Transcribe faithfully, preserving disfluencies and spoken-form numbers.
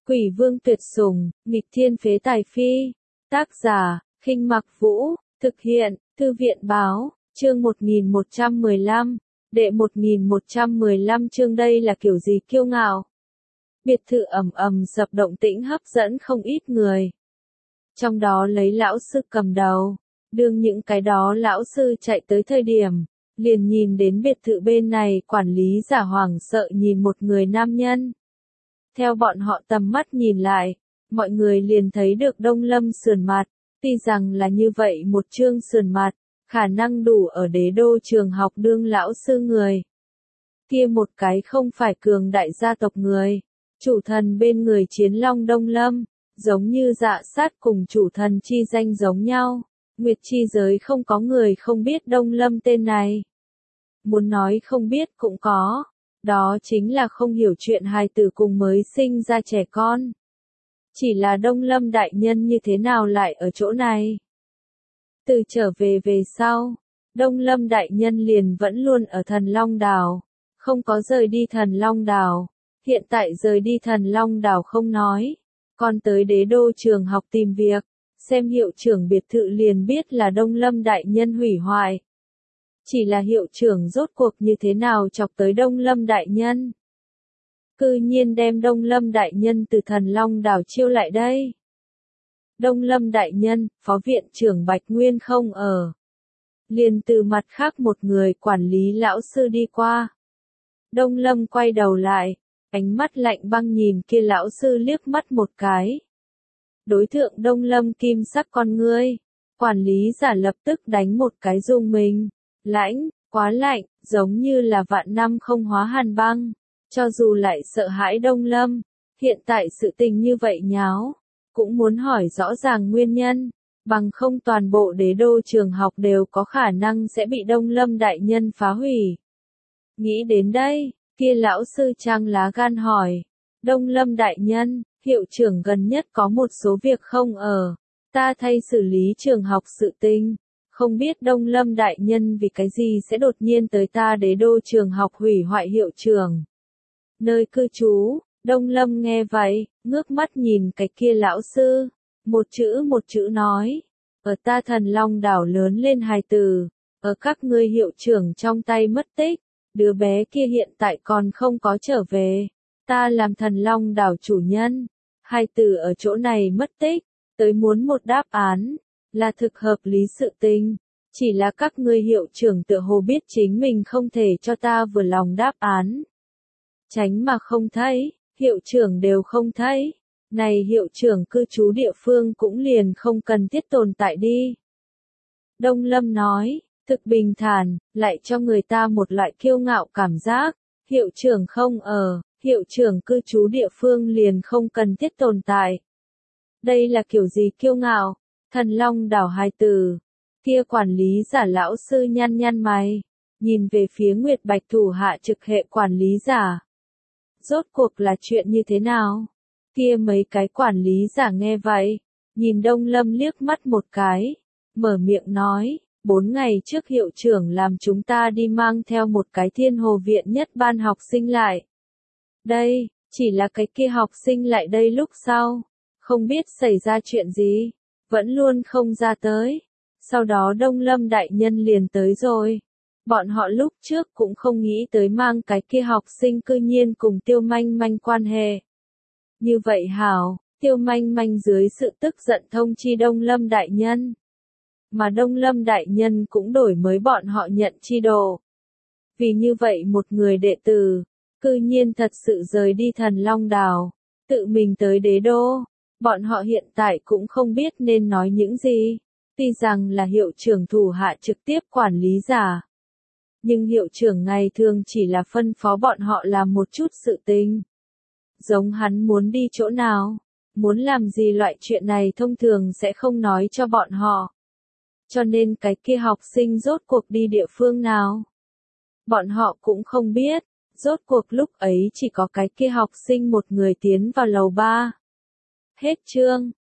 Quỷ vương tuyệt sủng, nghịch thiên phế tài phi. Tác giả, Khinh Mặc Vũ, thực hiện, Thư viện báo, chương một nghìn một trăm mười lăm, đệ một nghìn một trăm mười lăm chương đây là kiểu gì kiêu ngạo. Biệt thự ầm ầm sập động tĩnh hấp dẫn không ít người. Trong đó lấy lão sư cầm đầu, đương những cái đó lão sư chạy tới thời điểm, liền nhìn đến biệt thự bên này quản lý giả hoảng sợ nhìn một người nam nhân. Theo bọn họ tầm mắt nhìn lại, mọi người liền thấy được Đông Lâm sườn mặt, tuy rằng là như vậy một chương sườn mặt, khả năng đủ ở đế đô trường học đương lão sư người. Kia một cái không phải cường đại gia tộc người, chủ thần bên người chiến long Đông Lâm, giống như dạ sát cùng chủ thần chi danh giống nhau, nguyệt chi giới không có người không biết Đông Lâm tên này. Muốn nói không biết cũng có. Đó chính là không hiểu chuyện hài tử cùng mới sinh ra trẻ con. Chỉ là Đông Lâm đại nhân như thế nào lại ở chỗ này? Từ trở về về sau, Đông Lâm đại nhân liền vẫn luôn ở Thần Long Đảo, không có rời đi Thần Long Đảo. Hiện tại rời đi Thần Long Đảo không nói, còn tới đế đô trường học tìm việc, xem hiệu trưởng biệt thự liền biết là Đông Lâm đại nhân hủy hoại. Chỉ là hiệu trưởng rốt cuộc như thế nào chọc tới Đông Lâm đại nhân. Cư nhiên đem Đông Lâm đại nhân từ Thần Long Đảo chiêu lại đây. Đông Lâm đại nhân, phó viện trưởng Bạch Nguyên không ở. Liền từ mặt khác một người quản lý lão sư đi qua. Đông Lâm quay đầu lại, ánh mắt lạnh băng nhìn kia lão sư liếc mắt một cái. Đối tượng Đông Lâm kim sắc con ngươi, quản lý giả lập tức đánh một cái rung mình. Lãnh, quá lạnh, giống như là vạn năm không hóa hàn băng, cho dù lại sợ hãi Đông Lâm, hiện tại sự tình như vậy nháo, cũng muốn hỏi rõ ràng nguyên nhân, bằng không toàn bộ đế đô trường học đều có khả năng sẽ bị Đông Lâm đại nhân phá hủy. Nghĩ đến đây, kia lão sư trang lá gan hỏi, Đông Lâm đại nhân, hiệu trưởng gần nhất có một số việc không ở, ta thay xử lý trường học sự tình. Không biết Đông Lâm đại nhân vì cái gì sẽ đột nhiên tới ta đế đô trường học hủy hoại hiệu trưởng. Nơi cư trú, Đông Lâm nghe vậy, ngước mắt nhìn cái kia lão sư, một chữ một chữ nói, ở ta Thần Long Đảo lớn lên hài tử, ở các ngươi hiệu trưởng trong tay mất tích, đứa bé kia hiện tại còn không có trở về, ta làm Thần Long Đảo chủ nhân, hài tử ở chỗ này mất tích, tới muốn một đáp án. Là thực hợp lý sự tình, chỉ là các ngươi hiệu trưởng tựa hồ biết chính mình không thể cho ta vừa lòng đáp án. Tránh mà không thấy, hiệu trưởng đều không thấy, này hiệu trưởng cư trú địa phương cũng liền không cần thiết tồn tại đi. Đông Lâm nói, thực bình thản, lại cho người ta một loại kiêu ngạo cảm giác, hiệu trưởng không ở, hiệu trưởng cư trú địa phương liền không cần thiết tồn tại. Đây là kiểu gì kiêu ngạo? Thần Long Đảo hài tử, kia quản lý giả lão sư nhăn nhăn mày, nhìn về phía Nguyệt Bạch thủ hạ trực hệ quản lý giả. Rốt cuộc là chuyện như thế nào? Kia mấy cái quản lý giả nghe vậy, nhìn Đông Lâm liếc mắt một cái, mở miệng nói, bốn ngày trước hiệu trưởng làm chúng ta đi mang theo một cái Thiên Hồ viện nhất ban học sinh lại. Đây, chỉ là cái kia học sinh lại đây lúc sau, không biết xảy ra chuyện gì. Vẫn luôn không ra tới. Sau đó Đông Lâm đại nhân liền tới rồi. Bọn họ lúc trước cũng không nghĩ tới mang cái kia học sinh cư nhiên cùng Tiêu Manh Manh quan hệ. Như vậy hảo, Tiêu Manh Manh dưới sự tức giận thông chi Đông Lâm đại nhân. Mà Đông Lâm đại nhân cũng đổi mới bọn họ nhận chi đồ. Vì như vậy một người đệ tử, cư nhiên thật sự rời đi Thần Long Đảo, tự mình tới đế đô. Bọn họ hiện tại cũng không biết nên nói những gì, tuy rằng là hiệu trưởng thủ hạ trực tiếp quản lý giả. Nhưng hiệu trưởng ngày thường chỉ là phân phó bọn họ làm một chút sự tình. Giống hắn muốn đi chỗ nào, muốn làm gì loại chuyện này thông thường sẽ không nói cho bọn họ. Cho nên cái kia học sinh rốt cuộc đi địa phương nào. Bọn họ cũng không biết, rốt cuộc lúc ấy chỉ có cái kia học sinh một người tiến vào lầu ba. Hết chương.